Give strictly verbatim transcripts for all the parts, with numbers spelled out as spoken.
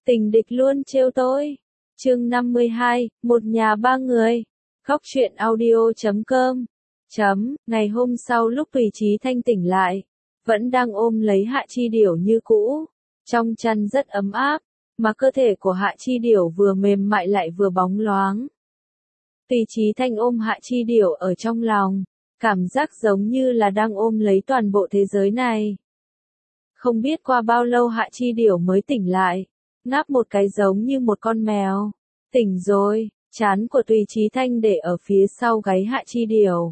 Tình địch luôn trêu tôi. Chương năm mươi hai, một nhà ba người. Khóc chuyện audio chấm com. Chấm, ngày hôm sau lúc Tùy Chí Thanh tỉnh lại, vẫn đang ôm lấy Hạ Chi Điểu như cũ. Trong chăn rất ấm áp, mà cơ thể của Hạ Chi Điểu vừa mềm mại lại vừa bóng loáng. Tùy Chí Thanh ôm Hạ Chi Điểu ở trong lòng, cảm giác giống như là đang ôm lấy toàn bộ thế giới này. Không biết qua bao lâu Hạ Chi Điểu mới tỉnh lại, ngáp một cái giống như một con mèo. Tỉnh rồi, trán của Tùy Chí Thanh để ở phía sau gáy Hạ Chi Điểu.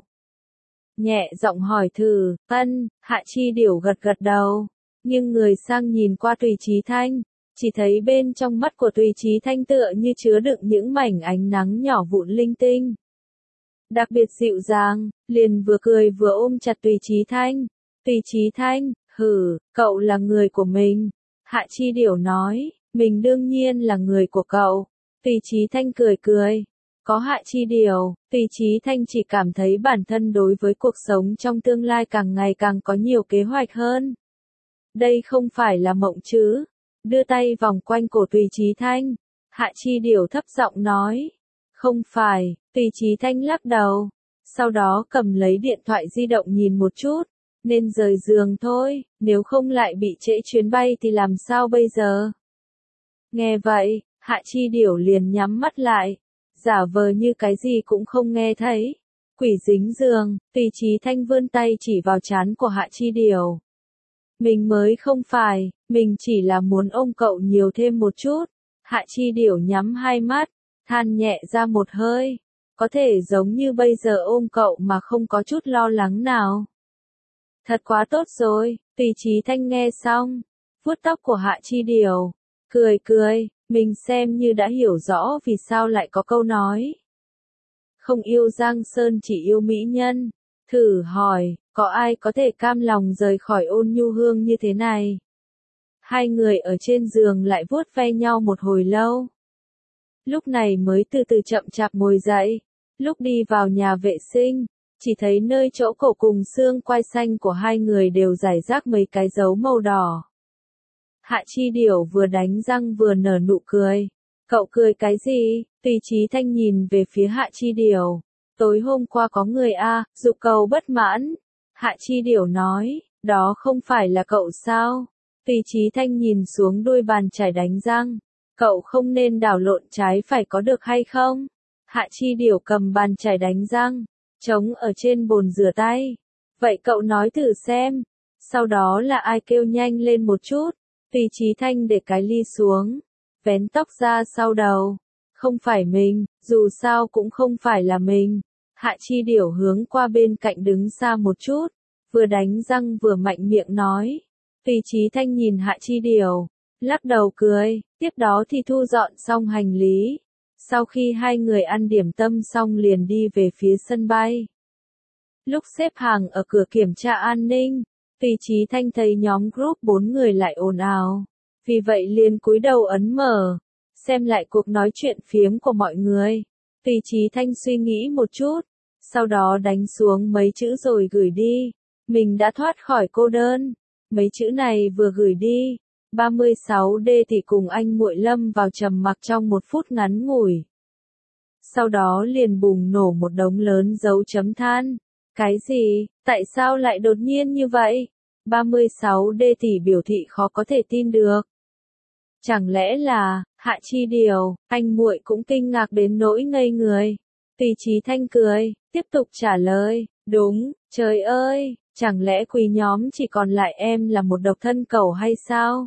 Nhẹ giọng hỏi thử, ân, Hạ Chi Điểu gật gật đầu, nhưng người sang nhìn qua Tùy Chí Thanh, chỉ thấy bên trong mắt của Tùy Chí Thanh tựa như chứa đựng những mảnh ánh nắng nhỏ vụn linh tinh. Đặc biệt dịu dàng, liền vừa cười vừa ôm chặt Tùy Chí Thanh. Tùy Chí Thanh, hừ, cậu là người của mình. Hạ Chi Điểu nói, mình đương nhiên là người của cậu. Tùy Chí Thanh cười cười. Có Hạ Chi Điểu, Tùy Chí Thanh chỉ cảm thấy bản thân đối với cuộc sống trong tương lai càng ngày càng có nhiều kế hoạch hơn. Đây không phải là mộng chứ. Đưa tay vòng quanh cổ Tùy Chí Thanh. Hạ Chi Điểu thấp giọng nói. Không phải, Tùy Chí Thanh lắc đầu. Sau đó cầm lấy điện thoại di động nhìn một chút. Nên rời giường thôi, nếu không lại bị trễ chuyến bay thì làm sao bây giờ? Nghe vậy, Hạ Chi Điểu liền nhắm mắt lại, giả vờ như cái gì cũng không nghe thấy. Quỷ dính giường, Tùy Chí Thanh vươn tay chỉ vào trán của Hạ Chi Điểu. Mình mới không phải, mình chỉ là muốn ôm cậu nhiều thêm một chút. Hạ Chi Điểu nhắm hai mắt, than nhẹ ra một hơi. Có thể giống như bây giờ ôm cậu mà không có chút lo lắng nào. Thật quá tốt rồi, Tùy Chí Thanh nghe xong, vuốt tóc của Hạ Chi Điểu, cười cười, mình xem như đã hiểu rõ vì sao lại có câu nói. Không yêu Giang Sơn chỉ yêu mỹ nhân, thử hỏi, có ai có thể cam lòng rời khỏi ôn nhu hương như thế này? Hai người ở trên giường lại vuốt ve nhau một hồi lâu. Lúc này mới từ từ chậm chạp ngồi dậy, lúc đi vào nhà vệ sinh. Chỉ thấy nơi chỗ cổ cùng xương quai xanh của hai người đều rải rác mấy cái dấu màu đỏ. Hạ Chi Điểu vừa đánh răng vừa nở nụ cười. Cậu cười cái gì? Tùy Chí Thanh nhìn về phía Hạ Chi Điểu. Tối hôm qua có người a, giục cậu bất mãn. Hạ Chi Điểu nói, đó không phải là cậu sao? Tùy Chí Thanh nhìn xuống đuôi bàn chải đánh răng. Cậu không nên đảo lộn trái phải có được hay không? Hạ Chi Điểu cầm bàn chải đánh răng, trống ở trên bồn rửa tay. Vậy cậu nói thử xem. Sau đó là ai kêu nhanh lên một chút. Tùy Chí Thanh để cái ly xuống, vén tóc ra sau đầu. Không phải mình, dù sao cũng không phải là mình. Hạ Chi Điểu hướng qua bên cạnh đứng xa một chút, vừa đánh răng vừa mạnh miệng nói. Tùy Chí Thanh nhìn Hạ Chi Điểu, lắc đầu cười, tiếp đó thì thu dọn xong hành lý. Sau khi hai người ăn điểm tâm xong liền đi về phía sân bay. Lúc xếp hàng ở cửa kiểm tra an ninh, Tùy Chí Thanh thấy nhóm group bốn người lại ồn ào. Vì vậy liền cúi đầu ấn mở, xem lại cuộc nói chuyện phiếm của mọi người. Tùy Chí Thanh suy nghĩ một chút, sau đó đánh xuống mấy chữ rồi gửi đi. Mình đã thoát khỏi cô đơn. Mấy chữ này vừa gửi đi, ba mươi sáu D thì cùng anh muội lâm vào trầm mặc trong một phút ngắn ngủi. Sau đó liền bùng nổ một đống lớn dấu chấm than. Cái gì? Tại sao lại đột nhiên như vậy? ba mươi sáu D thì biểu thị khó có thể tin được. Chẳng lẽ là, Hạ Chi Điểu, anh muội cũng kinh ngạc đến nỗi ngây người. Tùy Chí Thanh cười, tiếp tục trả lời, đúng, trời ơi, chẳng lẽ quý nhóm chỉ còn lại em là một độc thân cẩu hay sao?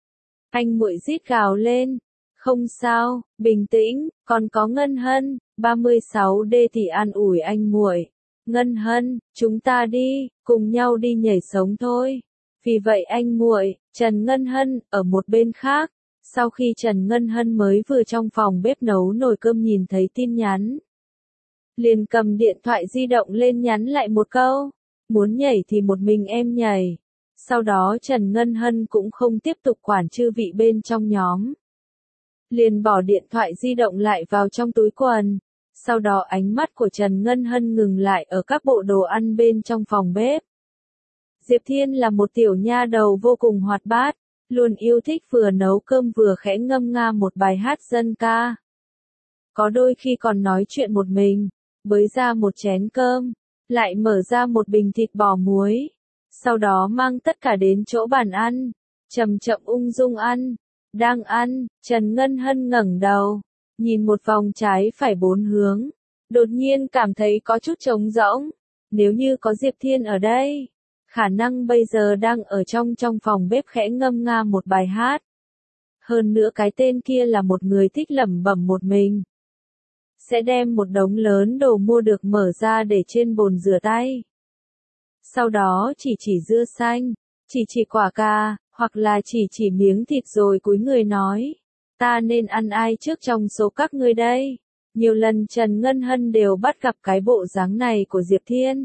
Anh muội rít gào lên, không sao, bình tĩnh, còn có Ngân Hân. ba mươi sáu D thì an ủi anh muội, Ngân Hân, chúng ta đi, cùng nhau đi nhảy sống thôi. Vì vậy anh muội, Trần Ngân Hân, ở một bên khác, sau khi Trần Ngân Hân mới vừa trong phòng bếp nấu nồi cơm nhìn thấy tin nhắn, liền cầm điện thoại di động lên nhắn lại một câu, muốn nhảy thì một mình em nhảy. Sau đó Trần Ngân Hân cũng không tiếp tục quản chư vị bên trong nhóm. Liền bỏ điện thoại di động lại vào trong túi quần. Sau đó ánh mắt của Trần Ngân Hân ngừng lại ở các bộ đồ ăn bên trong phòng bếp. Diệp Thiên là một tiểu nha đầu vô cùng hoạt bát, luôn yêu thích vừa nấu cơm vừa khẽ ngâm nga một bài hát dân ca. Có đôi khi còn nói chuyện một mình, bới ra một chén cơm, lại mở ra một bình thịt bò muối, sau đó mang tất cả đến chỗ bàn ăn, chậm chậm ung dung ăn. Đang ăn, Trần Ngân Hân ngẩng đầu, nhìn một vòng trái phải bốn hướng, đột nhiên cảm thấy có chút trống rỗng. Nếu như có Diệp Thiên ở đây, khả năng bây giờ đang ở trong trong phòng bếp khẽ ngâm nga một bài hát. Hơn nữa cái tên kia là một người thích lẩm bẩm một mình. Sẽ đem một đống lớn đồ mua được mở ra để trên bồn rửa tay. Sau đó chỉ chỉ dưa xanh, chỉ chỉ quả cà, hoặc là chỉ chỉ miếng thịt rồi cúi người nói. Ta nên ăn ai trước trong số các ngươi đây? Nhiều lần Trần Ngân Hân đều bắt gặp cái bộ dáng này của Diệp Thiên.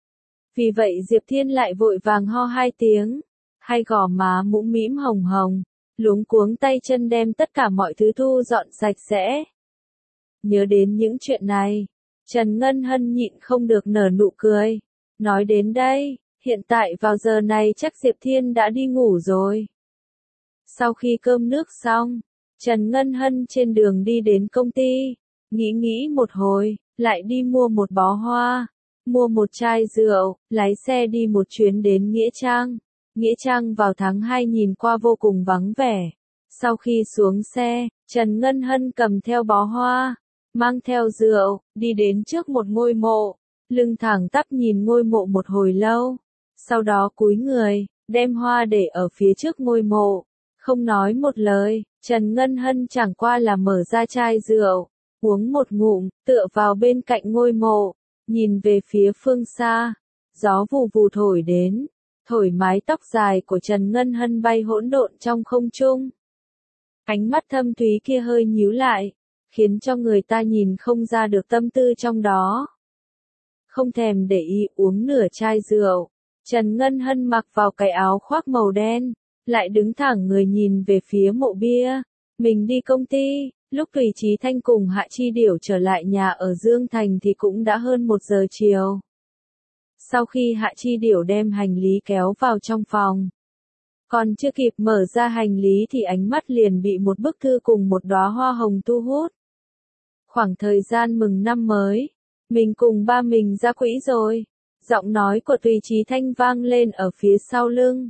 Vì vậy Diệp Thiên lại vội vàng ho hai tiếng, hai gò má mũm mĩm hồng hồng, luống cuống tay chân đem tất cả mọi thứ thu dọn sạch sẽ. Nhớ đến những chuyện này, Trần Ngân Hân nhịn không được nở nụ cười. Nói đến đây, hiện tại vào giờ này chắc Diệp Thiên đã đi ngủ rồi. Sau khi cơm nước xong, Trần Ngân Hân trên đường đi đến công ty, nghĩ nghĩ một hồi, lại đi mua một bó hoa, mua một chai rượu, lái xe đi một chuyến đến Nghĩa Trang. Nghĩa Trang vào tháng hai nhìn qua vô cùng vắng vẻ. Sau khi xuống xe, Trần Ngân Hân cầm theo bó hoa, mang theo rượu, đi đến trước một ngôi mộ, lưng thẳng tắp nhìn ngôi mộ một hồi lâu. Sau đó cúi người, đem hoa để ở phía trước ngôi mộ. Không nói một lời, Trần Ngân Hân chẳng qua là mở ra chai rượu, uống một ngụm, tựa vào bên cạnh ngôi mộ, nhìn về phía phương xa. Gió vù vù thổi đến, thổi mái tóc dài của Trần Ngân Hân bay hỗn độn trong không trung. Ánh mắt thâm thúy kia hơi nhíu lại, khiến cho người ta nhìn không ra được tâm tư trong đó. Không thèm để ý uống nửa chai rượu, Trần Ngân Hân mặc vào cái áo khoác màu đen, lại đứng thẳng người nhìn về phía mộ bia. Mình đi công ty, lúc Tùy Chí Thanh cùng Hạ Chi Điểu trở lại nhà ở Dương Thành thì cũng đã hơn một giờ chiều. Sau khi Hạ Chi Điểu đem hành lý kéo vào trong phòng, còn chưa kịp mở ra hành lý thì ánh mắt liền bị một bức thư cùng một đóa hoa hồng thu hút. Khoảng thời gian mừng năm mới, mình cùng ba mình ra quỹ rồi. Giọng nói của Tùy Chí Thanh vang lên ở phía sau lưng.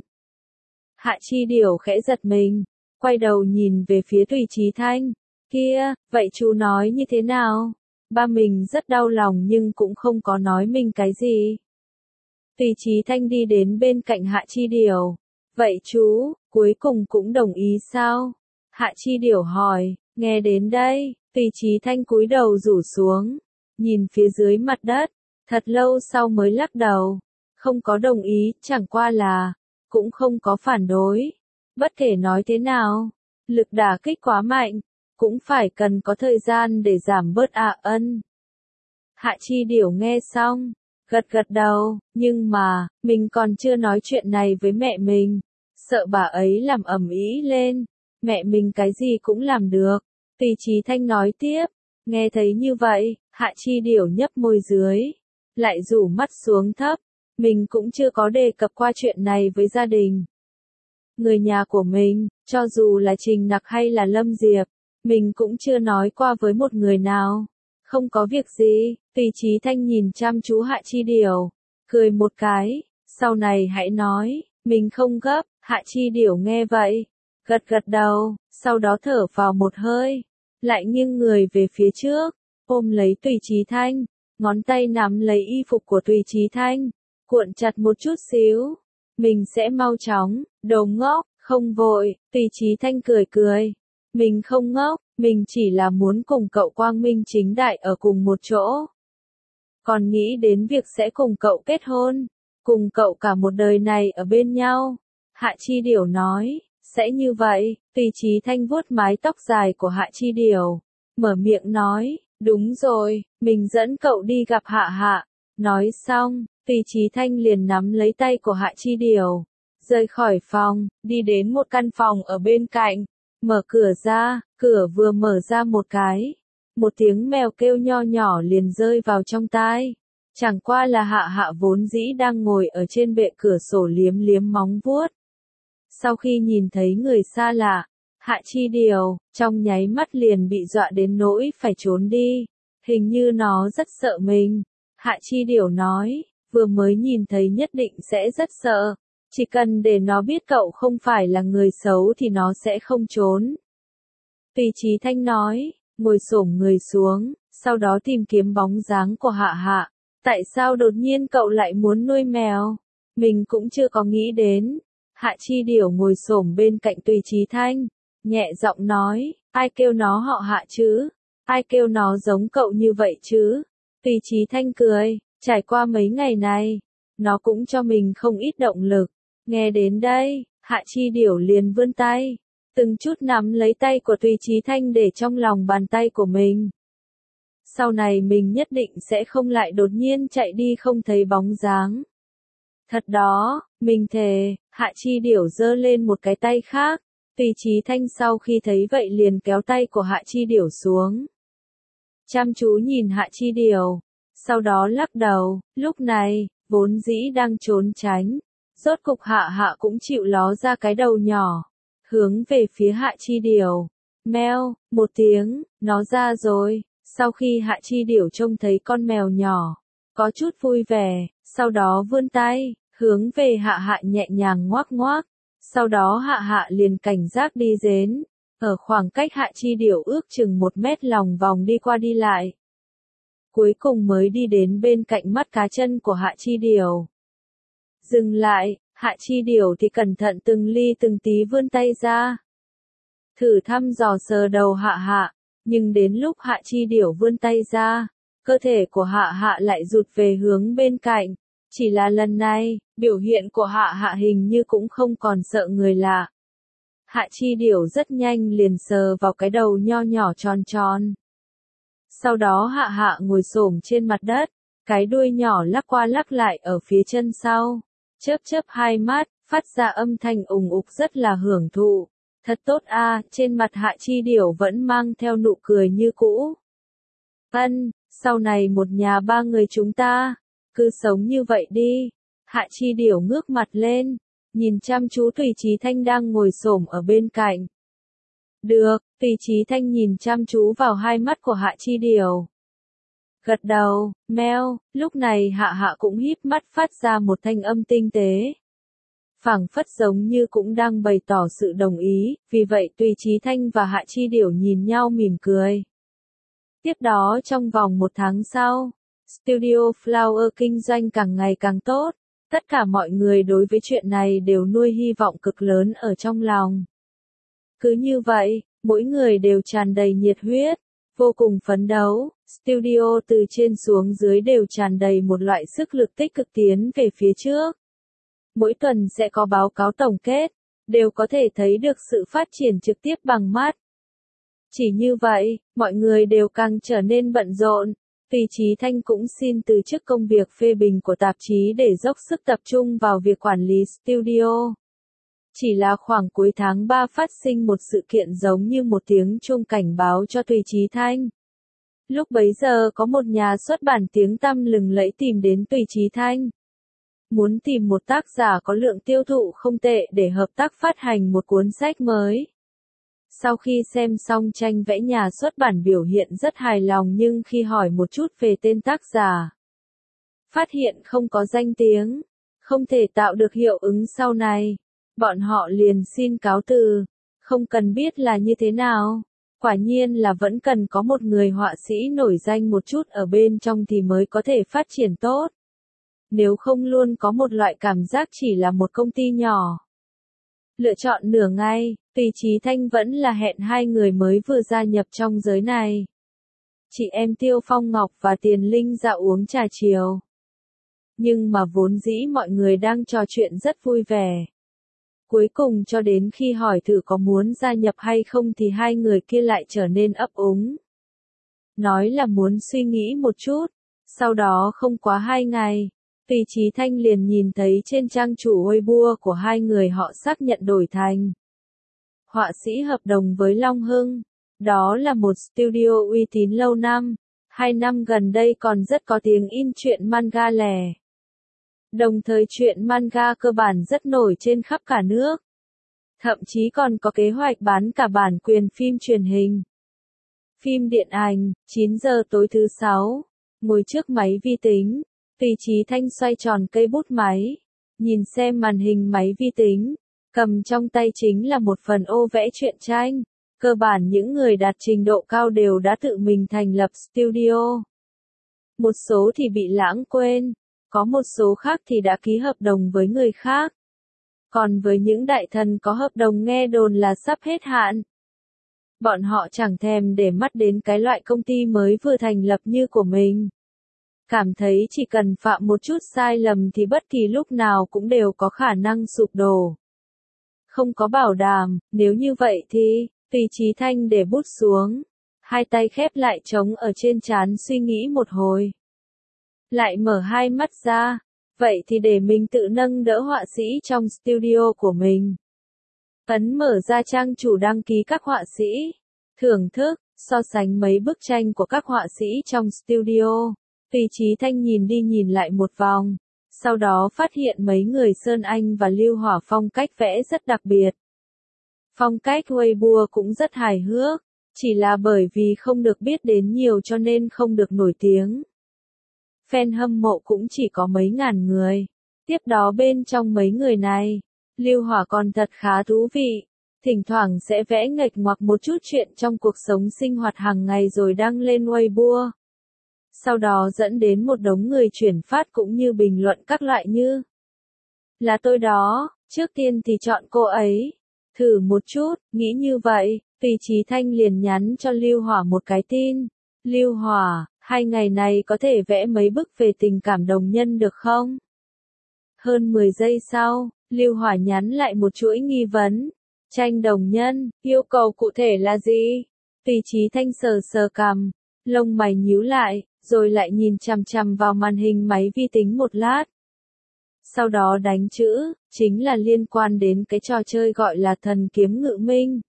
Hạ Chi Điểu khẽ giật mình, quay đầu nhìn về phía Tùy Chí Thanh. Kia, vậy chú nói như thế nào? Ba mình rất đau lòng nhưng cũng không có nói mình cái gì. Tùy Chí Thanh đi đến bên cạnh Hạ Chi Điểu. Vậy chú, cuối cùng cũng đồng ý sao? Hạ Chi Điểu hỏi. Nghe đến đây, Tùy Chí Thanh cúi đầu rủ xuống, nhìn phía dưới mặt đất, thật lâu sau mới lắc đầu. Không có đồng ý, chẳng qua là, cũng không có phản đối. Bất kể nói thế nào, lực đả kích quá mạnh, cũng phải cần có thời gian để giảm bớt ạ ân. Hạ Chi Điểu nghe xong, gật gật đầu, nhưng mà, mình còn chưa nói chuyện này với mẹ mình, sợ bà ấy làm ầm ĩ lên, mẹ mình cái gì cũng làm được. Tùy Chí Thanh nói tiếp, nghe thấy như vậy, Hạ Chi Điểu nhấp môi dưới, lại rủ mắt xuống thấp, mình cũng chưa có đề cập qua chuyện này với gia đình. Người nhà của mình, cho dù là Trình Nặc hay là Lâm Diệp, mình cũng chưa nói qua với một người nào. Không có việc gì, Tùy Chí Thanh nhìn chăm chú Hạ Chi Điểu, cười một cái, sau này hãy nói, mình không gấp. Hạ Chi Điểu nghe vậy, gật gật đầu, sau đó thở vào một hơi, lại nghiêng người về phía trước, ôm lấy Tùy Chí Thanh, ngón tay nắm lấy y phục của Tùy Chí Thanh, cuộn chặt một chút xíu. Mình sẽ mau chóng, đồ ngốc, không vội. Tùy Chí Thanh cười cười. Mình không ngốc, mình chỉ là muốn cùng cậu quang minh chính đại ở cùng một chỗ. Còn nghĩ đến việc sẽ cùng cậu kết hôn, cùng cậu cả một đời này ở bên nhau. Hạ Chi Điểu nói, sẽ như vậy. Tùy Chí Thanh vuốt mái tóc dài của Hạ Chi Điểu, mở miệng nói, đúng rồi, mình dẫn cậu đi gặp Hạ Hạ. Nói xong, Tùy Chí Thanh liền nắm lấy tay của Hạ Chi Điểu, rời khỏi phòng, đi đến một căn phòng ở bên cạnh, mở cửa ra, cửa vừa mở ra một cái, một tiếng mèo kêu nho nhỏ liền rơi vào trong tai. Chẳng qua là Hạ Hạ vốn dĩ đang ngồi ở trên bệ cửa sổ liếm liếm móng vuốt. Sau khi nhìn thấy người xa lạ, Hạ Chi Điều, trong nháy mắt liền bị dọa đến nỗi phải trốn đi. Hình như nó rất sợ mình. Hạ Chi Điều nói, vừa mới nhìn thấy nhất định sẽ rất sợ. Chỉ cần để nó biết cậu không phải là người xấu thì nó sẽ không trốn. Tùy Chí Thanh nói, ngồi xổm người xuống, sau đó tìm kiếm bóng dáng của Hạ Hạ. Tại sao đột nhiên cậu lại muốn nuôi mèo? Mình cũng chưa có nghĩ đến. Hạ Chi Điều ngồi xổm bên cạnh Tùy Chí Thanh, nhẹ giọng nói, ai kêu nó họ Hạ chứ? Ai kêu nó giống cậu như vậy chứ? Tùy Chí Thanh cười, trải qua mấy ngày này, nó cũng cho mình không ít động lực. Nghe đến đây, Hạ Chi Điều liền vươn tay, từng chút nắm lấy tay của Tùy Chí Thanh để trong lòng bàn tay của mình. Sau này mình nhất định sẽ không lại đột nhiên chạy đi không thấy bóng dáng. Thật đó, mình thề. Hạ Chi Điều giơ lên một cái tay khác. Tùy Chí Thanh sau khi thấy vậy liền kéo tay của Hạ Chi Điều xuống. Chăm chú nhìn Hạ Chi Điều, sau đó lắc đầu. Lúc này, vốn dĩ đang trốn tránh, rốt cục Hạ Hạ cũng chịu ló ra cái đầu nhỏ, hướng về phía Hạ Chi Điều. Meo, một tiếng, nó ra rồi. Sau khi Hạ Chi Điều trông thấy con mèo nhỏ, có chút vui vẻ, sau đó vươn tay, hướng về Hạ Hạ nhẹ nhàng ngoác ngoác. Sau đó Hạ Hạ liền cảnh giác đi đến, ở khoảng cách Hạ Chi Điều ước chừng một mét lòng vòng đi qua đi lại. Cuối cùng mới đi đến bên cạnh mắt cá chân của Hạ Chi Điều. Dừng lại, Hạ Chi Điều thì cẩn thận từng ly từng tí vươn tay ra. Thử thăm dò sờ đầu Hạ Hạ, nhưng đến lúc Hạ Chi Điều vươn tay ra, cơ thể của Hạ Hạ lại rụt về hướng bên cạnh. Chỉ là lần này, biểu hiện của Hạ Hạ hình như cũng không còn sợ người lạ. Hạ Chi Điều rất nhanh liền sờ vào cái đầu nho nhỏ tròn tròn. Sau đó Hạ Hạ ngồi xổm trên mặt đất, cái đuôi nhỏ lắc qua lắc lại ở phía chân sau, chớp chớp hai mắt, phát ra âm thanh ùng ục rất là hưởng thụ. Thật tốt a, trên mặt Hạ Chi Điều vẫn mang theo nụ cười như cũ. Ân, sau này một nhà ba người chúng ta, cứ sống như vậy đi. Hạ Chi Điều ngước mặt lên, nhìn chăm chú Tùy Chí Thanh đang ngồi xổm ở bên cạnh. Được, Tùy Chí Thanh nhìn chăm chú vào hai mắt của Hạ Chi Điều. Gật đầu, meo, lúc này Hạ Hạ cũng híp mắt phát ra một thanh âm tinh tế. Phảng phất giống như cũng đang bày tỏ sự đồng ý, vì vậy Tùy Chí Thanh và Hạ Chi Điều nhìn nhau mỉm cười. Tiếp đó trong vòng một tháng sau, Studio Flower kinh doanh càng ngày càng tốt, tất cả mọi người đối với chuyện này đều nuôi hy vọng cực lớn ở trong lòng. Cứ như vậy, mỗi người đều tràn đầy nhiệt huyết, vô cùng phấn đấu, studio từ trên xuống dưới đều tràn đầy một loại sức lực tích cực tiến về phía trước. Mỗi tuần sẽ có báo cáo tổng kết, đều có thể thấy được sự phát triển trực tiếp bằng mắt. Chỉ như vậy, mọi người đều càng trở nên bận rộn. Tùy Chí Thanh cũng xin từ chức công việc phê bình của tạp chí để dốc sức tập trung vào việc quản lý studio. Chỉ là khoảng cuối tháng ba phát sinh một sự kiện giống như một tiếng chuông cảnh báo cho Tùy Chí Thanh. Lúc bấy giờ có một nhà xuất bản tiếng tăm lừng lẫy tìm đến Tùy Chí Thanh. Muốn tìm một tác giả có lượng tiêu thụ không tệ để hợp tác phát hành một cuốn sách mới. Sau khi xem xong tranh vẽ, nhà xuất bản biểu hiện rất hài lòng, nhưng khi hỏi một chút về tên tác giả, phát hiện không có danh tiếng, không thể tạo được hiệu ứng sau này. Bọn họ liền xin cáo từ, không cần biết là như thế nào. Quả nhiên là vẫn cần có một người họa sĩ nổi danh một chút ở bên trong thì mới có thể phát triển tốt. Nếu không luôn có một loại cảm giác chỉ là một công ty nhỏ. Lựa chọn nửa ngày, Tùy Chí Thanh vẫn là hẹn hai người mới vừa gia nhập trong giới này. Chị em Tiêu Phong Ngọc và Tiền Linh ra uống trà chiều. Nhưng mà vốn dĩ mọi người đang trò chuyện rất vui vẻ. Cuối cùng cho đến khi hỏi thử có muốn gia nhập hay không thì hai người kia lại trở nên ấp úng. Nói là muốn suy nghĩ một chút. Sau đó không quá hai ngày, Tùy Chí Thanh liền nhìn thấy trên trang chủ Weibo của hai người họ xác nhận đổi thành họa sĩ hợp đồng với Long Hưng. Đó là một studio uy tín lâu năm, hai năm gần đây còn rất có tiếng in truyện manga lẻ. Đồng thời truyện manga cơ bản rất nổi trên khắp cả nước. Thậm chí còn có kế hoạch bán cả bản quyền phim truyền hình. Phim điện ảnh, chín giờ tối thứ sáu, ngồi trước máy vi tính, Tùy Chí Thanh xoay tròn cây bút máy, nhìn xem màn hình máy vi tính, cầm trong tay chính là một phần ô vẽ truyện tranh. Cơ bản những người đạt trình độ cao đều đã tự mình thành lập studio. Một số thì bị lãng quên, có một số khác thì đã ký hợp đồng với người khác. Còn với những đại thần có hợp đồng nghe đồn là sắp hết hạn, bọn họ chẳng thèm để mắt đến cái loại công ty mới vừa thành lập như của mình. Cảm thấy chỉ cần phạm một chút sai lầm thì bất kỳ lúc nào cũng đều có khả năng sụp đổ. Không có bảo đảm, nếu như vậy thì, Tùy Chí Thanh để bút xuống, hai tay khép lại trống ở trên trán suy nghĩ một hồi. Lại mở hai mắt ra, vậy thì để mình tự nâng đỡ họa sĩ trong studio của mình. Ấn mở ra trang chủ đăng ký các họa sĩ, thưởng thức, so sánh mấy bức tranh của các họa sĩ trong studio. Tùy Chí Thanh nhìn đi nhìn lại một vòng, sau đó phát hiện mấy người Sơn Anh và Lưu Hỏa phong cách vẽ rất đặc biệt. Phong cách Weibo cũng rất hài hước, chỉ là bởi vì không được biết đến nhiều cho nên không được nổi tiếng. Fan hâm mộ cũng chỉ có mấy ngàn người. Tiếp đó bên trong mấy người này, Lưu Hỏa còn thật khá thú vị, thỉnh thoảng sẽ vẽ nghịch ngoạc một chút chuyện trong cuộc sống sinh hoạt hàng ngày rồi đăng lên Weibo. Sau đó dẫn đến một đống người chuyển phát cũng như bình luận các loại như là tôi đó, trước tiên thì chọn cô ấy. Thử một chút, nghĩ như vậy, Tùy Chí Thanh liền nhắn cho Lưu Hỏa một cái tin. Lưu Hỏa, hai ngày này có thể vẽ mấy bức về tình cảm đồng nhân được không? Hơn mười giây sau, Lưu Hỏa nhắn lại một chuỗi nghi vấn. Tranh đồng nhân, yêu cầu cụ thể là gì? Tùy Chí Thanh sờ sờ cằm, lông mày nhíu lại, rồi lại nhìn chằm chằm vào màn hình máy vi tính một lát. Sau đó đánh chữ, chính là liên quan đến cái trò chơi gọi là thần kiếm ngự minh.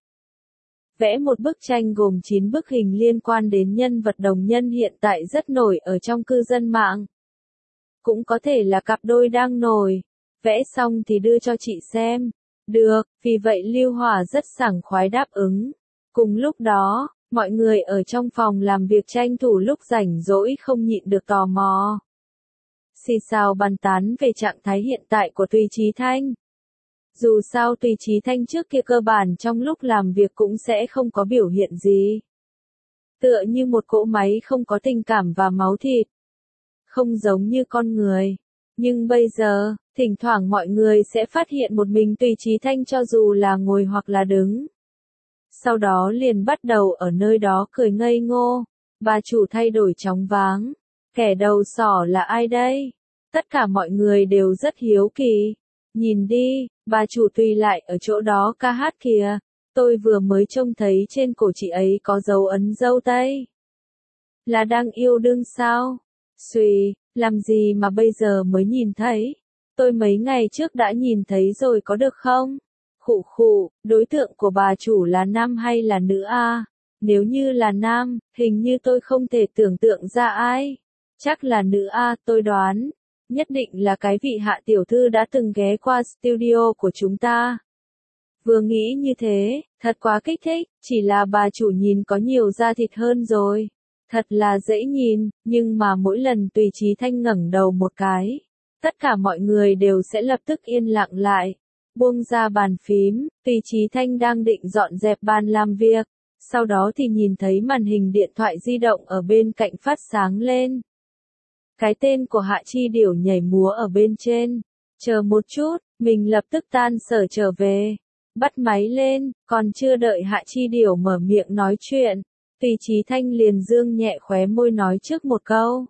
Vẽ một bức tranh gồm chín bức hình liên quan đến nhân vật đồng nhân hiện tại rất nổi ở trong cư dân mạng. Cũng có thể là cặp đôi đang nổi. Vẽ xong thì đưa cho chị xem. Được, vì vậy Lưu Hỏa rất sảng khoái đáp ứng. Cùng lúc đó, mọi người ở trong phòng làm việc tranh thủ lúc rảnh rỗi không nhịn được tò mò. Xì xào bàn tán về trạng thái hiện tại của Tùy Chí Thanh. Dù sao Tùy Chí Thanh trước kia cơ bản trong lúc làm việc cũng sẽ không có biểu hiện gì. Tựa như một cỗ máy không có tình cảm và máu thịt. Không giống như con người. Nhưng bây giờ, thỉnh thoảng mọi người sẽ phát hiện một mình Tùy Chí Thanh cho dù là ngồi hoặc là đứng. Sau đó liền bắt đầu ở nơi đó cười ngây ngô. Bà chủ thay đổi chóng váng. Kẻ đầu sỏ là ai đây? Tất cả mọi người đều rất hiếu kỳ. Nhìn đi, bà chủ Tùy lại ở chỗ đó ca hát kìa. Tôi vừa mới trông thấy trên cổ chị ấy có dấu ấn dâu tây. Là đang yêu đương sao? Xùi, làm gì mà bây giờ mới nhìn thấy? Tôi mấy ngày trước đã nhìn thấy rồi có được không? Khụ khụ, đối tượng của bà chủ là nam hay là nữ a? Nếu như là nam, hình như tôi không thể tưởng tượng ra ai. Chắc là nữ a, tôi đoán. Nhất định là cái vị Hạ tiểu thư đã từng ghé qua studio của chúng ta. Vừa nghĩ như thế, thật quá kích thích, chỉ là bà chủ nhìn có nhiều da thịt hơn rồi. Thật là dễ nhìn, nhưng mà mỗi lần Tùy Chí Thanh ngẩng đầu một cái, tất cả mọi người đều sẽ lập tức yên lặng lại. Buông ra bàn phím, Tùy Chí Thanh đang định dọn dẹp bàn làm việc, sau đó thì nhìn thấy màn hình điện thoại di động ở bên cạnh phát sáng lên. Cái tên của Hạ Chi Điểu nhảy múa ở bên trên. Chờ một chút, mình lập tức tan sở trở về. Bắt máy lên, còn chưa đợi Hạ Chi Điểu mở miệng nói chuyện. Tùy Chí Thanh liền dương nhẹ khóe môi nói trước một câu.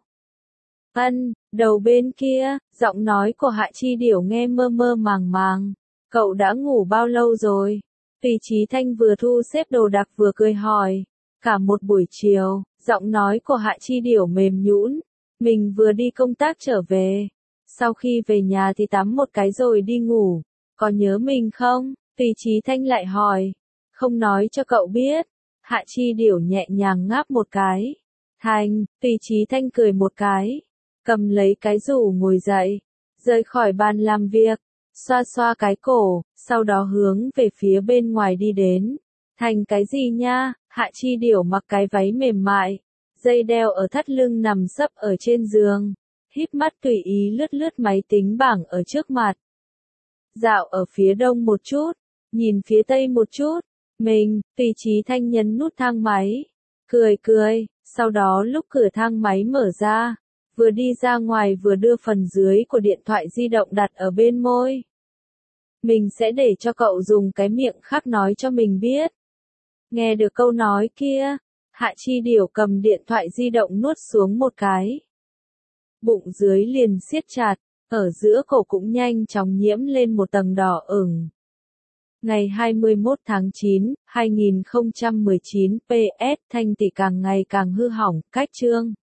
Ân, đầu bên kia, giọng nói của Hạ Chi Điểu nghe mơ mơ màng màng. Cậu đã ngủ bao lâu rồi? Tùy Chí Thanh vừa thu xếp đồ đạc vừa cười hỏi. Cả một buổi chiều, giọng nói của Hạ Chi Điểu mềm nhũn. Mình vừa đi công tác trở về. Sau khi về nhà thì tắm một cái rồi đi ngủ. Có nhớ mình không? Tùy Chí Thanh lại hỏi. Không nói cho cậu biết. Hạ Chi Điểu nhẹ nhàng ngáp một cái. Thành, Tùy Chí Thanh cười một cái. Cầm lấy cái rủ ngồi dậy. Rời khỏi bàn làm việc. xoa xoa cái cổ, sau đó hướng về phía bên ngoài đi đến. Thành cái gì nha, Hạ Chi Điểu mặc cái váy mềm mại, dây đeo ở thắt lưng nằm sấp ở trên giường, híp mắt tùy ý lướt lướt máy tính bảng ở trước mặt. Dạo ở phía đông một chút, nhìn phía tây một chút, mình, Tùy Chí Thanh nhấn nút thang máy, cười cười, sau đó lúc cửa thang máy mở ra, vừa đi ra ngoài vừa đưa phần dưới của điện thoại di động đặt ở bên môi. Mình sẽ để cho cậu dùng cái miệng khác nói cho mình biết. Nghe được câu nói kia, Hạ Chi Điểu cầm điện thoại di động nuốt xuống một cái. Bụng dưới liền siết chặt, ở giữa cổ cũng nhanh chóng nhiễm lên một tầng đỏ ửng. Ngày hai mươi mốt tháng chín, hai nghìn không trăm mười chín, pê ét Thanh tỷ càng ngày càng hư hỏng, cách chương.